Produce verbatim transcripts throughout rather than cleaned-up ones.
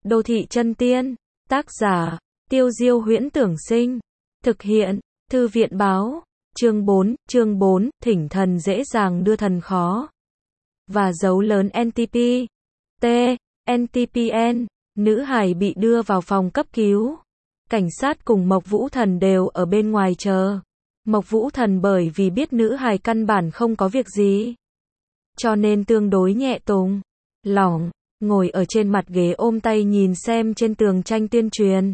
Đô thị chân tiên. Tác giả, Tiêu Diêu Huyễn Tưởng Sinh. Thực hiện, Thư viện Báo. Chương bốn, chương bốn, thỉnh thần dễ dàng đưa thần khó. Và dấu lớn en tê pê. T. en tê pê en. Nữ hài bị đưa vào phòng cấp cứu. Cảnh sát cùng Mộc Vũ Thần đều ở bên ngoài chờ. Mộc Vũ Thần bởi vì biết nữ hài căn bản không có việc gì, cho nên tương đối nhẹ tùng, lỏng, ngồi ở trên mặt ghế ôm tay nhìn xem trên tường tranh tuyên truyền.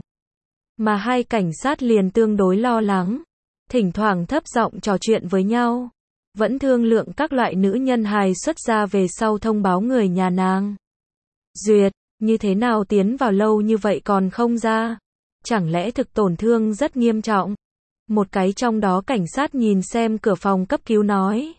Mà hai cảnh sát liền tương đối lo lắng, thỉnh thoảng thấp giọng trò chuyện với nhau, vẫn thương lượng các loại nữ nhân hài xuất ra về sau thông báo người nhà nàng. Duyệt, như thế nào tiến vào lâu như vậy còn không ra? Chẳng lẽ thực tổn thương rất nghiêm trọng? Một cái trong đó cảnh sát nhìn xem cửa phòng cấp cứu nói.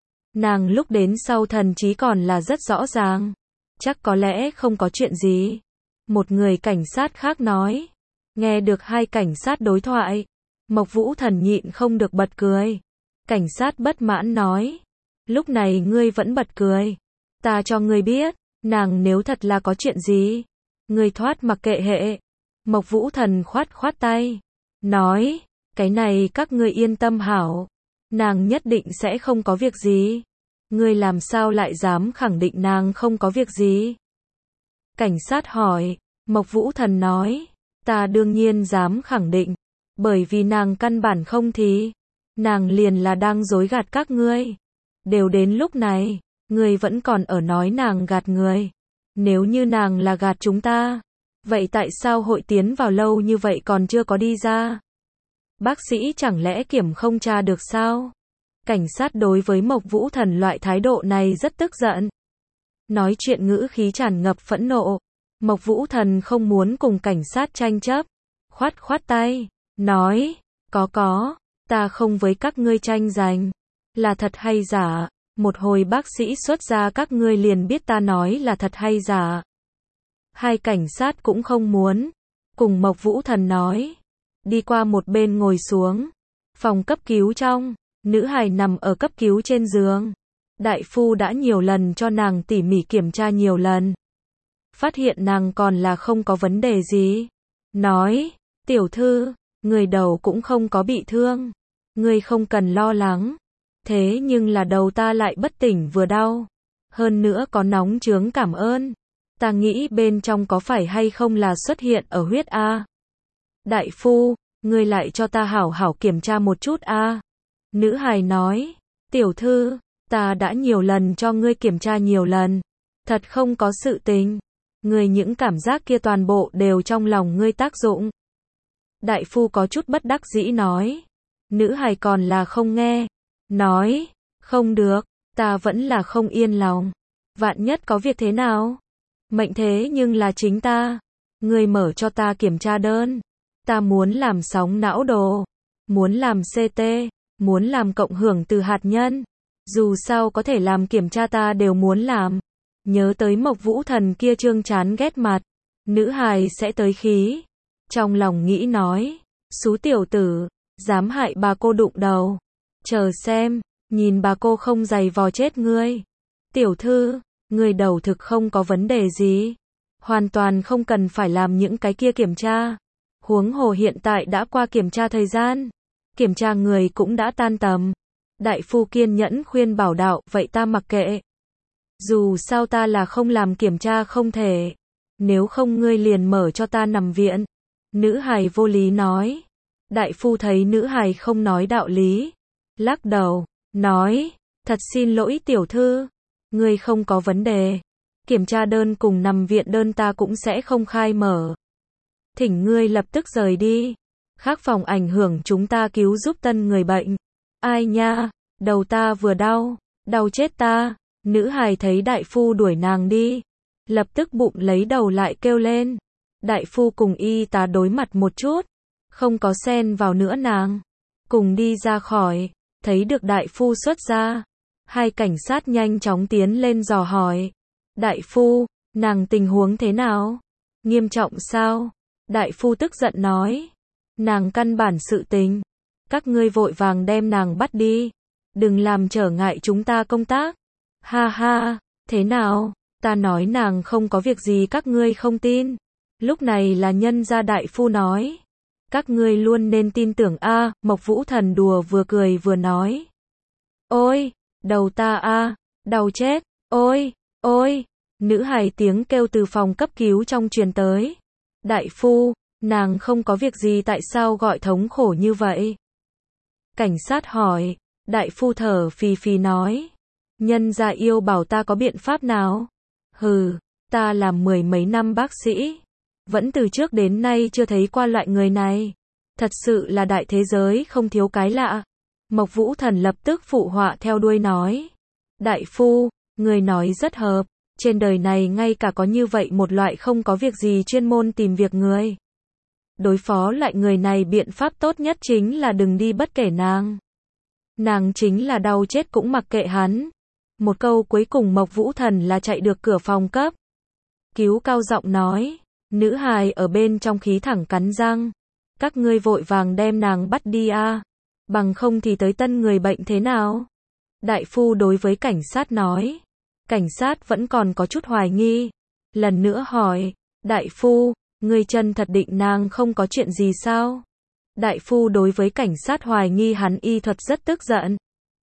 Nàng lúc đến sau thần trí còn là rất rõ ràng. Chắc có lẽ không có chuyện gì. Một người cảnh sát khác nói. Nghe được hai cảnh sát đối thoại, Mộc Vũ Thần nhịn không được bật cười. Cảnh sát bất mãn nói. Lúc này ngươi vẫn bật cười. Ta cho ngươi biết, nàng nếu thật là có chuyện gì, ngươi thoát mặc kệ hệ. Mộc Vũ Thần khoát khoát tay. Nói. Cái này các ngươi yên tâm hảo. Nàng nhất định sẽ không có việc gì. Ngươi làm sao lại dám khẳng định nàng không có việc gì? Cảnh sát hỏi. Mộc Vũ Thần nói. Ta đương nhiên dám khẳng định. Bởi vì nàng căn bản không thì. Nàng liền là đang dối gạt các ngươi. Đều đến lúc này, ngươi vẫn còn ở nói nàng gạt người. Nếu như nàng là gạt chúng ta, vậy tại sao hội tiến vào lâu như vậy còn chưa có đi ra? Bác sĩ chẳng lẽ kiểm không tra được sao? Cảnh sát đối với Mộc Vũ Thần loại thái độ này rất tức giận. Nói chuyện ngữ khí tràn ngập phẫn nộ. Mộc Vũ Thần không muốn cùng cảnh sát tranh chấp. Khoát khoát tay. Nói. Có có. Ta không với các ngươi tranh giành. Là thật hay giả. Một hồi bác sĩ xuất ra các ngươi liền biết ta nói là thật hay giả. Hai cảnh sát cũng không muốn. Cùng Mộc Vũ Thần nói. Đi qua một bên ngồi xuống. Phòng cấp cứu trong, nữ hài nằm ở cấp cứu trên giường. Đại phu đã nhiều lần cho nàng tỉ mỉ kiểm tra nhiều lần. Phát hiện nàng còn là không có vấn đề gì. Nói, tiểu thư, người đầu cũng không có bị thương. Người không cần lo lắng. Thế nhưng là đầu ta lại bất tỉnh vừa đau. Hơn nữa có nóng chướng cảm ơn. Ta nghĩ bên trong có phải hay không là xuất hiện ở huyết A. Đại phu, ngươi lại cho ta hảo hảo kiểm tra một chút a. Nữ hài nói, tiểu thư, ta đã nhiều lần cho ngươi kiểm tra nhiều lần. Thật không có sự tình. Ngươi những cảm giác kia toàn bộ đều trong lòng ngươi tác dụng. Đại phu có chút bất đắc dĩ nói. Nữ hài còn là không nghe. Nói, không được, ta vẫn là không yên lòng. Vạn nhất có việc thế nào? Mệnh thế nhưng là chính ta. Ngươi mở cho ta kiểm tra đơn. Ta muốn làm sóng não đồ, muốn làm xê tê, muốn làm cộng hưởng từ hạt nhân. Dù sao có thể làm kiểm tra ta đều muốn làm. Nhớ tới Mộc Vũ Thần kia trương chán ghét mặt. Nữ hài sẽ tới khí. Trong lòng nghĩ nói. Xú tiểu tử, dám hại bà cô đụng đầu. Chờ xem, nhìn bà cô không giày vò chết ngươi. Tiểu thư, ngươi đầu thực không có vấn đề gì. Hoàn toàn không cần phải làm những cái kia kiểm tra. Huống hồ hiện tại đã qua kiểm tra thời gian. Kiểm tra người cũng đã tan tầm. Đại phu kiên nhẫn khuyên bảo đạo, vậy ta mặc kệ. Dù sao ta là không làm kiểm tra không thể. Nếu không ngươi liền mở cho ta nằm viện. Nữ hài vô lý nói. Đại phu thấy nữ hài không nói đạo lý. Lắc đầu, nói, thật xin lỗi tiểu thư. Ngươi không có vấn đề. Kiểm tra đơn cùng nằm viện đơn ta cũng sẽ không khai mở. Thỉnh ngươi lập tức rời đi. Khác phòng ảnh hưởng chúng ta cứu giúp tân người bệnh. Ai nha, đầu ta vừa đau, đau chết ta. Nữ hài thấy đại phu đuổi nàng đi. Lập tức bụng lấy đầu lại kêu lên. Đại phu cùng y tá đối mặt một chút. Không có xen vào nữa nàng. Cùng đi ra khỏi. Thấy được đại phu xuất ra. Hai cảnh sát nhanh chóng tiến lên dò hỏi. Đại phu, nàng tình huống thế nào? Nghiêm trọng sao? Đại phu tức giận nói. Nàng căn bản sự tình. Các ngươi vội vàng đem nàng bắt đi. Đừng làm trở ngại chúng ta công tác. Ha ha, thế nào? Ta nói nàng không có việc gì các ngươi không tin. Lúc này là Nhân gia đại phu nói. Các ngươi luôn nên tin tưởng a, Mộc Vũ Thần đùa vừa cười vừa nói. Ôi, đầu ta a, đau chết, ôi, ôi, nữ hài tiếng kêu từ phòng cấp cứu trong truyền tới. Đại phu, nàng không có việc gì tại sao gọi thống khổ như vậy? Cảnh sát hỏi, đại phu thở phì phì nói. Nhân gia yêu bảo ta có biện pháp nào? Hừ, ta làm mười mấy năm bác sĩ. Vẫn từ trước đến nay chưa thấy qua loại người này. Thật sự là đại thế giới không thiếu cái lạ. Mộc Vũ Thần lập tức phụ họa theo đuôi nói. Đại phu, người nói rất hợp. Trên đời này ngay cả có như vậy một loại không có việc gì chuyên môn tìm việc người. Đối phó loại người này biện pháp tốt nhất chính là đừng đi bất kể nàng. Nàng chính là đau chết cũng mặc kệ hắn. Một câu cuối cùng Mộc Vũ Thần là chạy được cửa phòng cấp cứu cao giọng nói. Nữ hài ở bên trong khí thẳng cắn răng. Các ngươi vội vàng đem nàng bắt đi a, bằng không thì tới tân người bệnh thế nào? Đại phu đối với cảnh sát nói. Cảnh sát vẫn còn có chút hoài nghi. Lần nữa hỏi, đại phu, ngươi chân thật định nàng không có chuyện gì sao? Đại phu đối với cảnh sát hoài nghi hắn y thuật rất tức giận.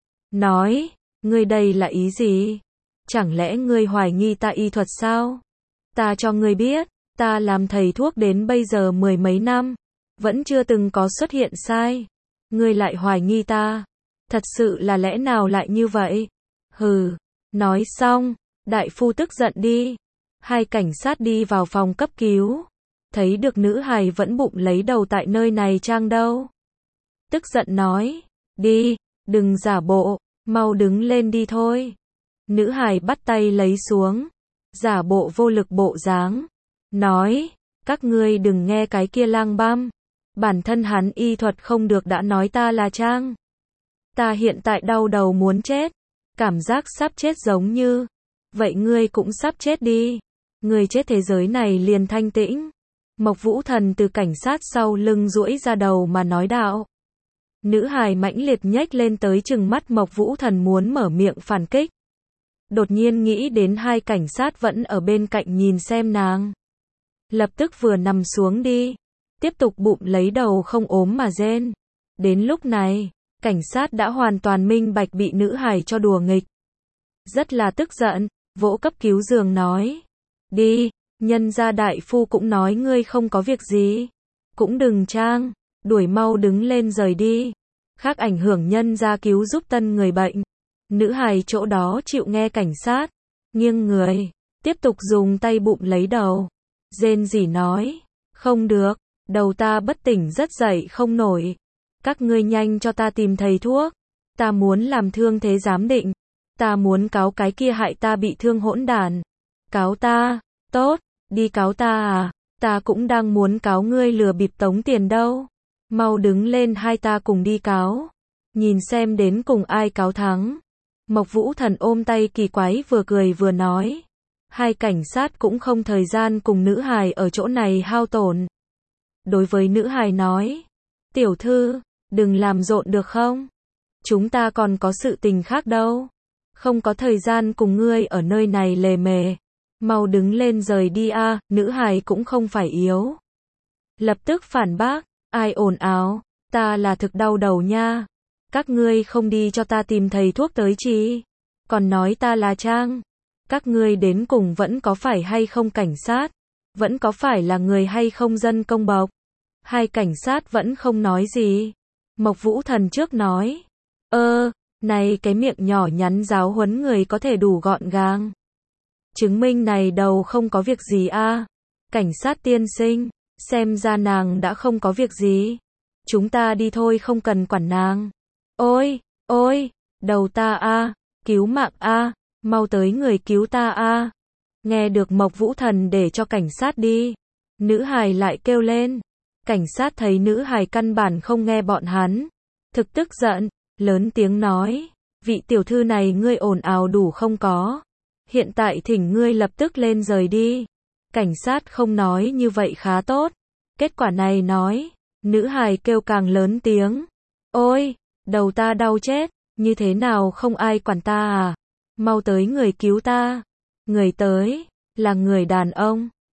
Nói, ngươi đây là ý gì? Chẳng lẽ ngươi hoài nghi ta y thuật sao? Ta cho ngươi biết, ta làm thầy thuốc đến bây giờ mười mấy năm, vẫn chưa từng có xuất hiện sai. Ngươi lại hoài nghi ta. Thật sự là lẽ nào lại như vậy? Hừ, nói xong, đại phu tức giận đi. Hai cảnh sát đi vào phòng cấp cứu. Thấy được nữ hài vẫn bụng lấy đầu tại nơi này trang đâu. Tức giận nói, đi, đừng giả bộ, mau đứng lên đi thôi. Nữ hài bắt tay lấy xuống, giả bộ vô lực bộ dáng. Nói, các ngươi đừng nghe cái kia lang băm. Bản thân hắn y thuật không được đã nói ta là trang. Ta hiện tại đau đầu muốn chết. Cảm giác sắp chết giống như. Vậy ngươi cũng sắp chết đi. Ngươi chết thế giới này liền thanh tĩnh. Mộc Vũ Thần từ cảnh sát sau lưng duỗi ra đầu mà nói đạo. Nữ hài mãnh liệt nhếch lên tới chừng mắt Mộc Vũ Thần muốn mở miệng phản kích. Đột nhiên nghĩ đến hai cảnh sát vẫn ở bên cạnh nhìn xem nàng. Lập tức vừa nằm xuống đi. Tiếp tục bụng lấy đầu không ốm mà rên. Đến lúc này, cảnh sát đã hoàn toàn minh bạch bị nữ hài cho đùa nghịch. Rất là tức giận, vỗ cấp cứu giường nói. Đi, nhân gia đại phu cũng nói ngươi không có việc gì. Cũng đừng trang, đuổi mau đứng lên rời đi. Khác ảnh hưởng nhân gia cứu giúp tân người bệnh. Nữ hài chỗ đó chịu nghe cảnh sát. Nghiêng người, tiếp tục dùng tay bụng lấy đầu. Rên rỉ nói. Không được, đầu ta bất tỉnh rất dậy không nổi. Các ngươi nhanh cho ta tìm thầy thuốc. Ta muốn làm thương thế giám định. Ta muốn cáo cái kia hại ta bị thương hỗn đản. Cáo ta, tốt, đi cáo ta à, ta cũng đang muốn cáo ngươi lừa bịp tống tiền đâu. Mau đứng lên hai ta cùng đi cáo. Nhìn xem đến cùng ai cáo thắng. Mộc Vũ Thần ôm tay kỳ quái vừa cười vừa nói. Hai cảnh sát cũng không thời gian cùng nữ hài ở chỗ này hao tổn. Đối với nữ hài nói. Tiểu thư, đừng làm rộn được không? Chúng ta còn có sự tình khác đâu. Không có thời gian cùng ngươi ở nơi này lề mề. Mau đứng lên rời đi a, à, nữ hài cũng không phải yếu. Lập tức phản bác, ai ồn ào, ta là thực đau đầu nha. Các ngươi không đi cho ta tìm thầy thuốc tới chi? Còn nói ta là trang. Các ngươi đến cùng vẫn có phải hay không cảnh sát? Vẫn có phải là người hay không dân công bộc? Hai cảnh sát vẫn không nói gì. Mộc Vũ Thần trước nói. Ơ, này cái miệng nhỏ nhắn giáo huấn người có thể đủ gọn gàng. Chứng minh này đầu không có việc gì a. À? Cảnh sát tiên sinh, xem ra nàng đã không có việc gì. Chúng ta đi thôi không cần quản nàng. Ôi, ôi, đầu ta a, à, cứu mạng a, à, mau tới người cứu ta a. À. Nghe được Mộc Vũ Thần để cho cảnh sát đi. Nữ hài lại kêu lên. Cảnh sát thấy nữ hài căn bản không nghe bọn hắn. Thực tức giận, lớn tiếng nói. Vị tiểu thư này ngươi ồn ào đủ không có. Hiện tại thỉnh ngươi lập tức lên rời đi. Cảnh sát không nói như vậy khá tốt. Kết quả này nói. Nữ hài kêu càng lớn tiếng. Ôi, đầu ta đau chết. Như thế nào không ai quản ta à? Mau tới người cứu ta. Người tới, là người đàn ông.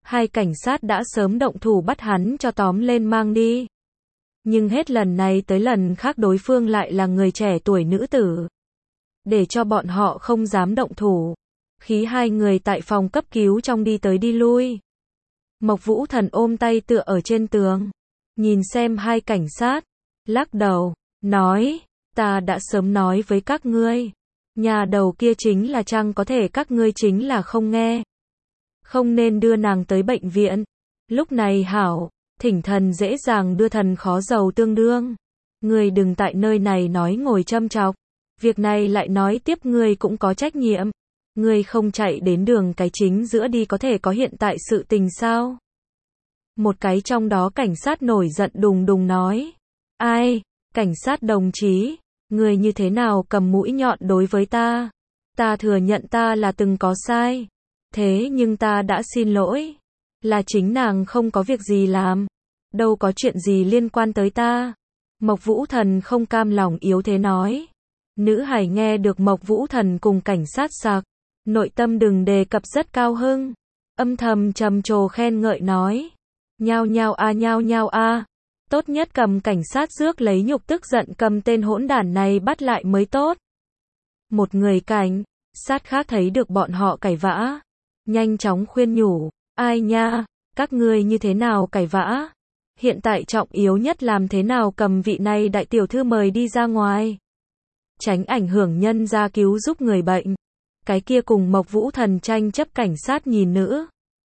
hai cảnh sát đã sớm động thủ bắt hắn cho tóm lên mang đi. Nhưng hết lần này tới lần khác đối phương lại là người trẻ tuổi nữ tử. Để cho bọn họ không dám động thủ. Khí hai người tại phòng cấp cứu trong đi tới đi lui. Mộc Vũ Thần ôm tay tựa ở trên tường. Nhìn xem hai cảnh sát. Lắc đầu. Nói. Ta đã sớm nói với các ngươi. Nhà đầu kia chính là Trăng, có thể các ngươi chính là không nghe. Không nên đưa nàng tới bệnh viện. Lúc này hảo. Thỉnh thần dễ dàng đưa thần khó giàu tương đương. Ngươi đừng tại nơi này nói ngồi châm chọc. Việc này lại nói tiếp ngươi cũng có trách nhiệm. Ngươi không chạy đến đường cái chính giữa đi có thể có hiện tại sự tình sao? Một cái trong đó cảnh sát nổi giận đùng đùng nói. Ai? Cảnh sát đồng chí, ngươi như thế nào cầm mũi nhọn đối với ta? Ta thừa nhận ta là từng có sai. Thế nhưng ta đã xin lỗi. Là chính nàng không có việc gì làm. Đâu có chuyện gì liên quan tới ta. Mộc Vũ Thần không cam lòng yếu thế nói. Nữ hải nghe được Mộc Vũ Thần cùng cảnh sát sặc. Nội tâm đừng đề cập rất cao hưng. Âm thầm trầm trồ khen ngợi nói. Nhao nhao a nhao nhao a. Tốt nhất cầm cảnh sát rước lấy nhục, tức giận cầm tên hỗn đản này bắt lại mới tốt. Một người cảnh sát khác thấy được bọn họ cãi vã. Nhanh chóng khuyên nhủ. Ai nha, các ngươi như thế nào cãi vã? Hiện tại trọng yếu nhất làm thế nào cầm vị này đại tiểu thư mời đi ra ngoài. Tránh ảnh hưởng nhân gia cứu giúp người bệnh. Cái kia cùng Mộc Vũ Thần tranh chấp cảnh sát nhìn nữ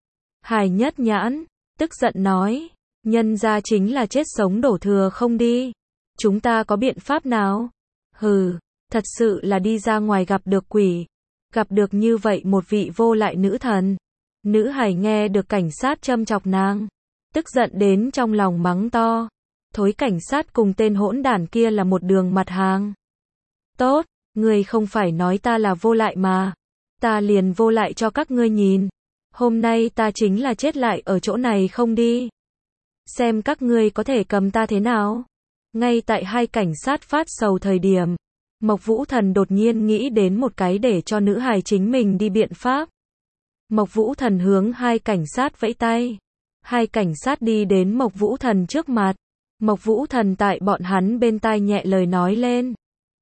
hài nhất nhãn, tức giận nói. Nhân gia chính là chết sống đổ thừa không đi. Chúng ta có biện pháp nào? Hừ, thật sự là đi ra ngoài gặp được quỷ. Gặp được như vậy một vị vô lại nữ thần. Nữ hài nghe được cảnh sát châm chọc nàng. Tức giận đến trong lòng mắng to. Thối cảnh sát cùng tên hỗn đản kia là một đường mặt hàng. Tốt, ngươi không phải nói ta là vô lại mà. Ta liền vô lại cho các ngươi nhìn. Hôm nay ta chính là chết lại ở chỗ này không đi. Xem các ngươi có thể cầm ta thế nào. Ngay tại hai cảnh sát phát sầu thời điểm. Mộc Vũ Thần đột nhiên nghĩ đến một cái để cho nữ hài chính mình đi biện pháp. Mộc Vũ Thần hướng hai cảnh sát vẫy tay. Hai cảnh sát đi đến Mộc Vũ Thần trước mặt. Mộc Vũ Thần tại bọn hắn bên tai nhẹ lời nói lên.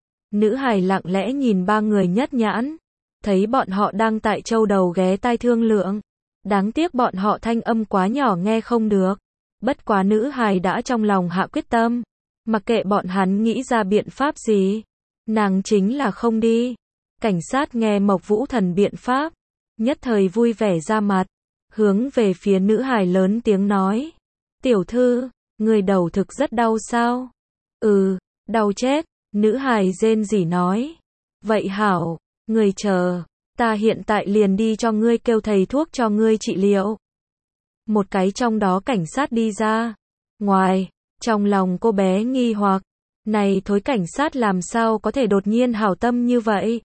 Nữ hài lặng lẽ nhìn ba người nhất nhãn. Thấy bọn họ đang tại châu đầu ghé tai thương lượng. Đáng tiếc bọn họ thanh âm quá nhỏ nghe không được. Bất quá nữ hài đã trong lòng hạ quyết tâm. Mặc kệ bọn hắn nghĩ ra biện pháp gì. Nàng chính là không đi. Cảnh sát nghe Mộc Vũ Thần biện pháp. Nhất thời vui vẻ ra mặt. Hướng về phía nữ hài lớn tiếng nói. Tiểu thư, người đầu thực rất đau sao? Ừ, đau chết. Nữ hài rên rỉ nói. Vậy hảo, người chờ. Ta hiện tại liền đi cho ngươi kêu thầy thuốc cho ngươi trị liệu. Một cái trong đó cảnh sát đi ra. Ngoài, trong lòng cô bé nghi hoặc. Này thối cảnh sát làm sao có thể đột nhiên hảo tâm như vậy?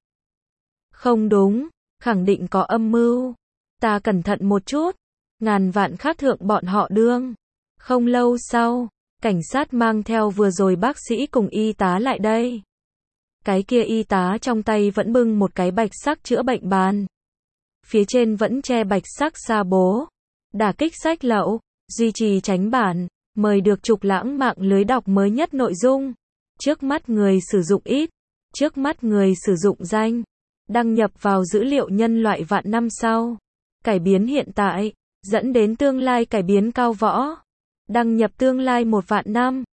Không đúng, khẳng định có âm mưu. Ta cẩn thận một chút. Ngàn vạn khác thượng bọn họ đương. Không lâu sau, cảnh sát mang theo vừa rồi bác sĩ cùng y tá lại đây. Cái kia y tá trong tay vẫn bưng một cái bạch sắc chữa bệnh bàn. Phía trên vẫn che bạch sắc sa bố. Đả kích sách lậu, duy trì tránh bản, mời được trục lãng mạng lưới đọc mới nhất nội dung. Trước mắt người sử dụng ít, trước mắt người sử dụng danh. Đăng nhập vào dữ liệu nhân loại vạn năm sau. Cải biến hiện tại, dẫn đến tương lai cải biến cao võ. Đăng nhập tương lai một vạn năm.